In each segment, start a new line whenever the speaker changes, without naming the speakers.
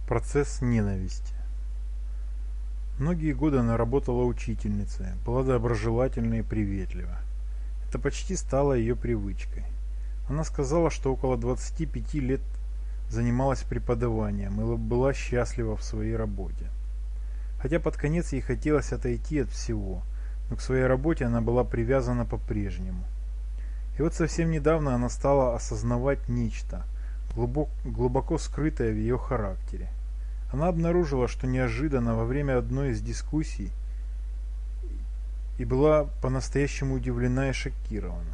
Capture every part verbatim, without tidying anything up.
Процесс ненависти. Многие годы она работала учительницей, была доброжелательна и приветлива. Это почти стало ее привычкой. Она сказала, что около двадцати пяти лет занималась преподаванием и была счастлива в своей работе. Хотя под конец ей хотелось отойти от всего, но к своей работе она была привязана по-прежнему. И вот совсем недавно она стала осознавать нечто, глубоко, глубоко скрытое в ее характере. Она обнаружила, что неожиданно во время одной из дискуссий и была по-настоящему удивлена и шокирована.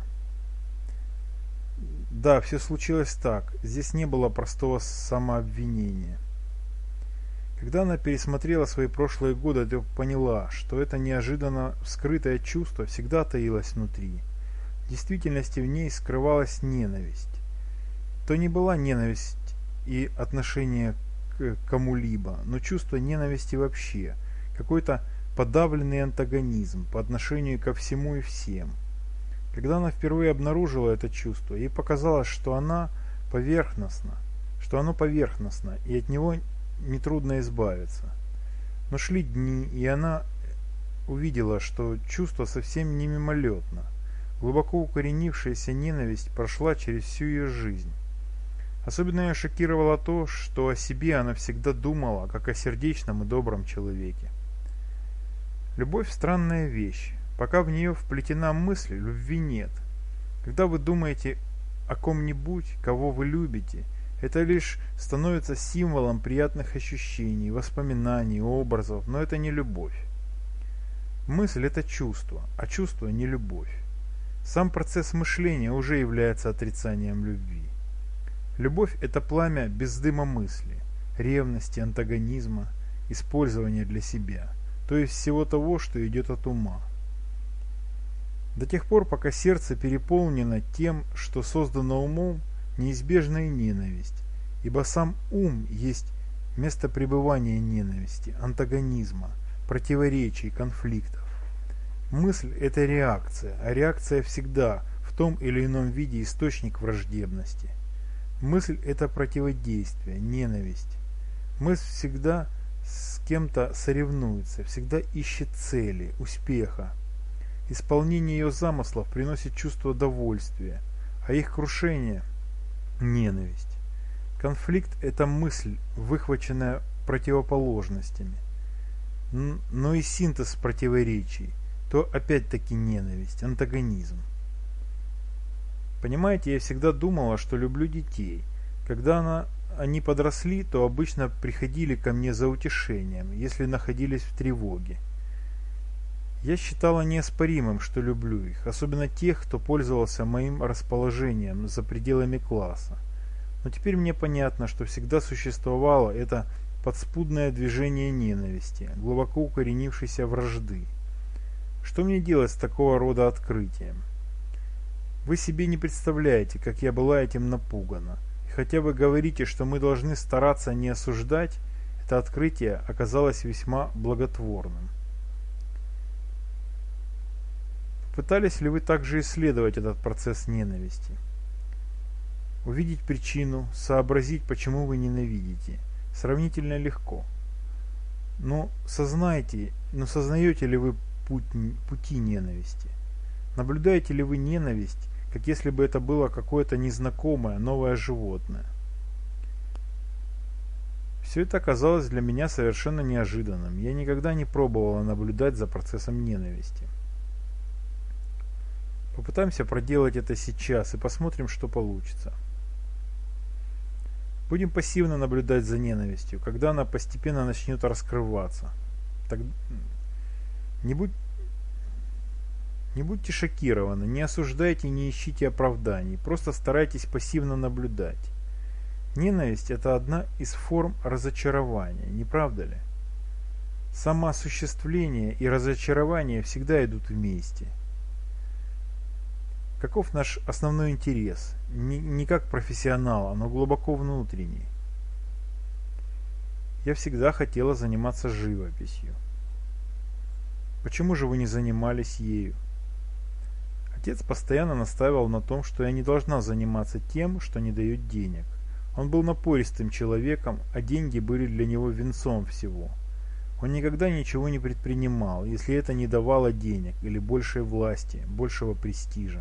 Да, все случилось так, здесь не было простого самообвинения. Когда она пересмотрела свои прошлые годы, то поняла, что это неожиданно скрытое чувство всегда таилось внутри. В действительности в ней скрывалась ненависть. То не была ненависть и отношение к кому-либо, но чувство ненависти вообще, какой-то подавленный антагонизм по отношению ко всему и всем. Когда она впервые обнаружила это чувство, ей показалось, что она поверхностна, что оно поверхностно, и от него нетрудно избавиться. Но шли дни, и она увидела, что чувство совсем не мимолетно. Глубоко укоренившаяся ненависть прошла через всю ее жизнь. Особенно ее шокировало то, что о себе она всегда думала, как о сердечном и добром человеке. Любовь – странная вещь. Пока в нее вплетена мысль, любви нет. Когда вы думаете о ком-нибудь, кого вы любите, это лишь становится символом приятных ощущений, воспоминаний, образов, но это не любовь. Мысль – это чувство, а чувство – не любовь. Сам процесс мышления уже является отрицанием любви. Любовь – это пламя без дыма мысли, ревности, антагонизма, использования для себя, то есть всего того, что идет от ума. До тех пор, пока сердце переполнено тем, что создано умом, неизбежна и ненависть, ибо сам ум есть место пребывания ненависти, антагонизма, противоречий, конфликтов. Мысль – это реакция, а реакция всегда в том или ином виде источник враждебности. Мысль – это противодействие, ненависть. Мысль всегда с кем-то соревнуется, всегда ищет цели, успеха. Исполнение ее замыслов приносит чувство довольствия, а их крушение – ненависть. Конфликт – это мысль, выхваченная противоположностями. Но и синтез противоречий – то опять-таки ненависть, антагонизм. Понимаете, я всегда думала, что люблю детей. Когда она, они подросли, то обычно приходили ко мне за утешением, если находились в тревоге. Я считала неоспоримым, что люблю их, особенно тех, кто пользовался моим расположением за пределами класса. Но теперь мне понятно, что всегда существовало это подспудное движение ненависти, глубоко укоренившейся вражды. Что мне делать с такого рода открытием? Вы себе не представляете, как я была этим напугана. И хотя вы говорите, что мы должны стараться не осуждать, это открытие оказалось весьма благотворным. Пытались ли вы также исследовать этот процесс ненависти? Увидеть причину, сообразить, почему вы ненавидите. Сравнительно легко. Но сознайте, но сознаете ли вы путь, пути ненависти? Наблюдаете ли вы ненависть, как если бы это было какое-то незнакомое, новое животное? Все это оказалось для меня совершенно неожиданным. Я никогда не пробовала наблюдать за процессом ненависти. Попытаемся проделать это сейчас и посмотрим, что получится. Будем пассивно наблюдать за ненавистью, когда она постепенно начнет раскрываться. Так... Не, будь... не будьте шокированы, не осуждайте, не ищите оправданий, просто старайтесь пассивно наблюдать. Ненависть – это одна из форм разочарования, не правда ли? Самоосуществление и разочарование всегда идут вместе. Каков наш основной интерес? Не, не как профессионала, но глубоко внутренний. Я всегда хотела заниматься живописью. Почему же вы не занимались ею? Отец постоянно настаивал на том, что я не должна заниматься тем, что не дает денег. Он был напористым человеком, а деньги были для него венцом всего. Он никогда ничего не предпринимал, если это не давало денег или большей власти, большего престижа.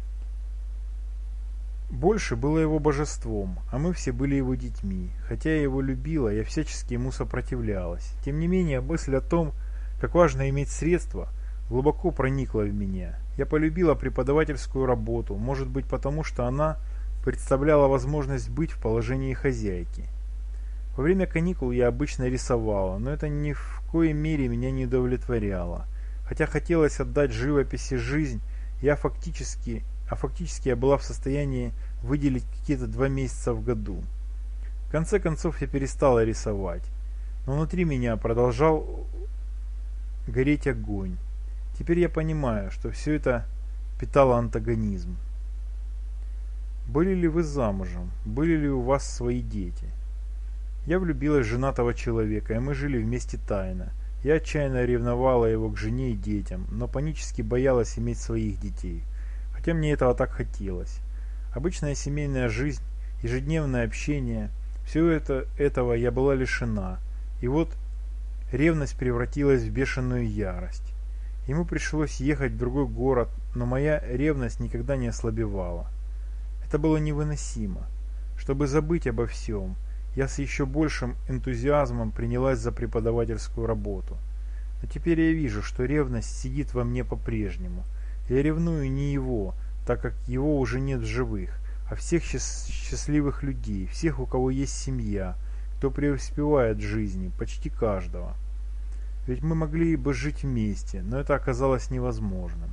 Больше было его божеством, а мы все были его детьми. Хотя я его любила, я всячески ему сопротивлялась. Тем не менее, мысль о том, как важно иметь средства, глубоко проникла в меня. Я полюбила преподавательскую работу, может быть потому, что она представляла возможность быть в положении хозяйки. Во время каникул я обычно рисовала, но это ни в коей мере меня не удовлетворяло. Хотя хотелось отдать живописи жизнь, я фактически, а фактически я была в состоянии выделить какие-то два месяца в году. В конце концов я перестала рисовать, но внутри меня продолжал гореть огонь. Теперь я понимаю, что все это питало антагонизм. Были ли вы замужем? Были ли у вас свои дети? Я влюбилась в женатого человека, и мы жили вместе тайно. Я отчаянно ревновала его к жене и детям, но панически боялась иметь своих детей, хотя мне этого так хотелось. Обычная семейная жизнь, ежедневное общение, всего это, этого я была лишена, и вот ревность превратилась в бешеную ярость. Ему пришлось ехать в другой город, но моя ревность никогда не ослабевала. Это было невыносимо. Чтобы забыть обо всем, я с еще большим энтузиазмом принялась за преподавательскую работу. Но теперь я вижу, что ревность сидит во мне по-прежнему. Я ревную не его, так как его уже нет в живых, а всех счастливых людей, всех, у кого есть семья, кто преуспевает в жизни, почти каждого. Ведь мы могли бы жить вместе, но это оказалось невозможным.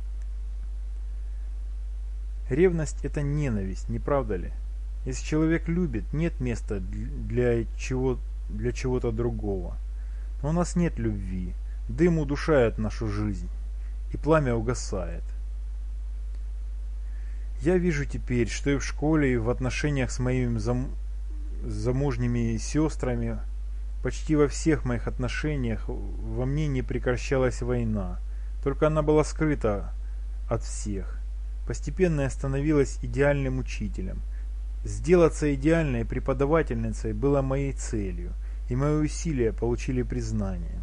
Ревность – это ненависть, не правда ли? Если человек любит, нет места для, чего, для чего-то другого. Но у нас нет любви, дым удушает нашу жизнь, и пламя угасает. Я вижу теперь, что и в школе, и в отношениях с моими зам... замужними сестрами, почти во всех моих отношениях во мне не прекращалась война, только она была скрыта от всех. Постепенно я становилась идеальным учителем. Сделаться идеальной преподавательницей было моей целью, и мои усилия получили признание.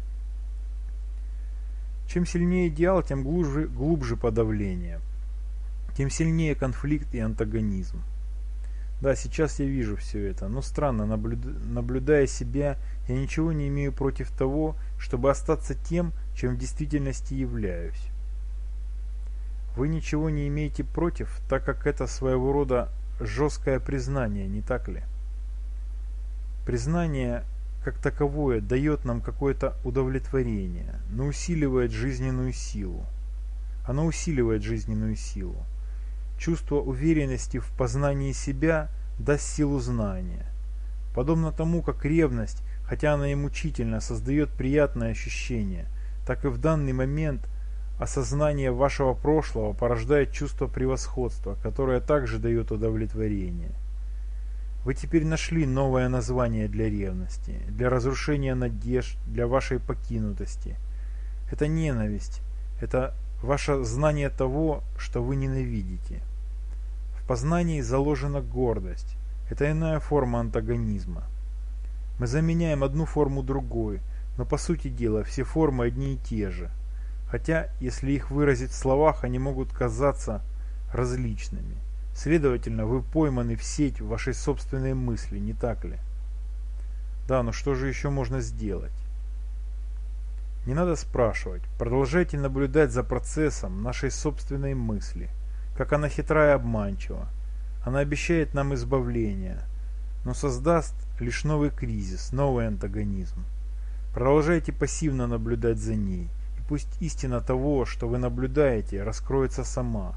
Чем сильнее идеал, тем глубже, глубже подавление, тем сильнее конфликт и антагонизм. Да, сейчас я вижу все это, но странно, наблюд... наблюдая себя, я ничего не имею против того, чтобы остаться тем, чем в действительности являюсь. Вы ничего не имеете против, так как это своего рода жесткое признание, не так ли? Признание как таковое дает нам какое-то удовлетворение, но усиливает жизненную силу. Оно усиливает жизненную силу. Чувство уверенности в познании себя даст силу знания. Подобно тому, как ревность, хотя она и мучительно, создает приятное ощущение, так и в данный момент осознание вашего прошлого порождает чувство превосходства, которое также дает удовлетворение. Вы теперь нашли новое название для ревности, для разрушения надежд, для вашей покинутости. Это ненависть, это ваше знание того, что вы ненавидите. В познании заложена гордость. Это иная форма антагонизма. Мы заменяем одну форму другой, но по сути дела все формы одни и те же. Хотя, если их выразить в словах, они могут казаться различными. Следовательно, вы пойманы в сеть вашей собственной мысли, не так ли? Да, но что же еще можно сделать? Не надо спрашивать. Продолжайте наблюдать за процессом нашей собственной мысли. Как она хитра и обманчива. Она обещает нам избавление, но создаст лишь новый кризис, новый антагонизм. Продолжайте пассивно наблюдать за ней. Пусть истина того, что вы наблюдаете, раскроется сама.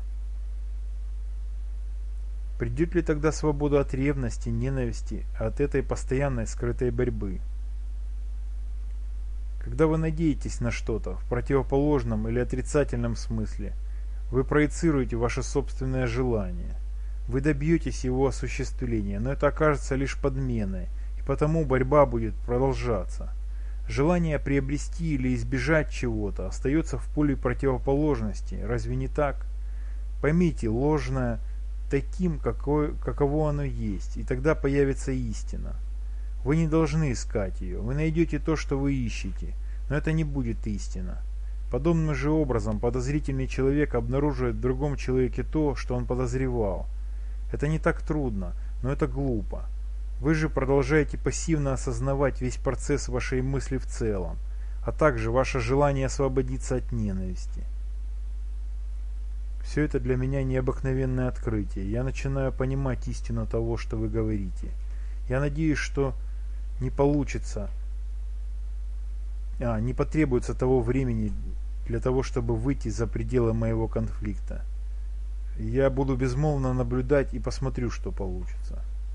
Придет ли тогда свобода от ревности, ненависти, от этой постоянной скрытой борьбы? Когда вы надеетесь на что-то в противоположном или отрицательном смысле, вы проецируете ваше собственное желание. Вы добьетесь его осуществления, но это окажется лишь подменой, и потому борьба будет продолжаться. Желание приобрести или избежать чего-то остается в поле противоположности, разве не так? Поймите, ложное таким, какое, каково оно есть, и тогда появится истина. Вы не должны искать ее, вы найдете то, что вы ищете, но это не будет истина. Подобным же образом подозрительный человек обнаруживает в другом человеке то, что он подозревал. Это не так трудно, но это глупо. Вы же продолжаете пассивно осознавать весь процесс вашей мысли в целом, а также ваше желание освободиться от ненависти. Все это для меня необыкновенное открытие. Я начинаю понимать истину того, что вы говорите. Я надеюсь, что не получится, а, не потребуется того времени для того, чтобы выйти за пределы моего конфликта. Я буду безмолвно наблюдать и посмотрю, что получится.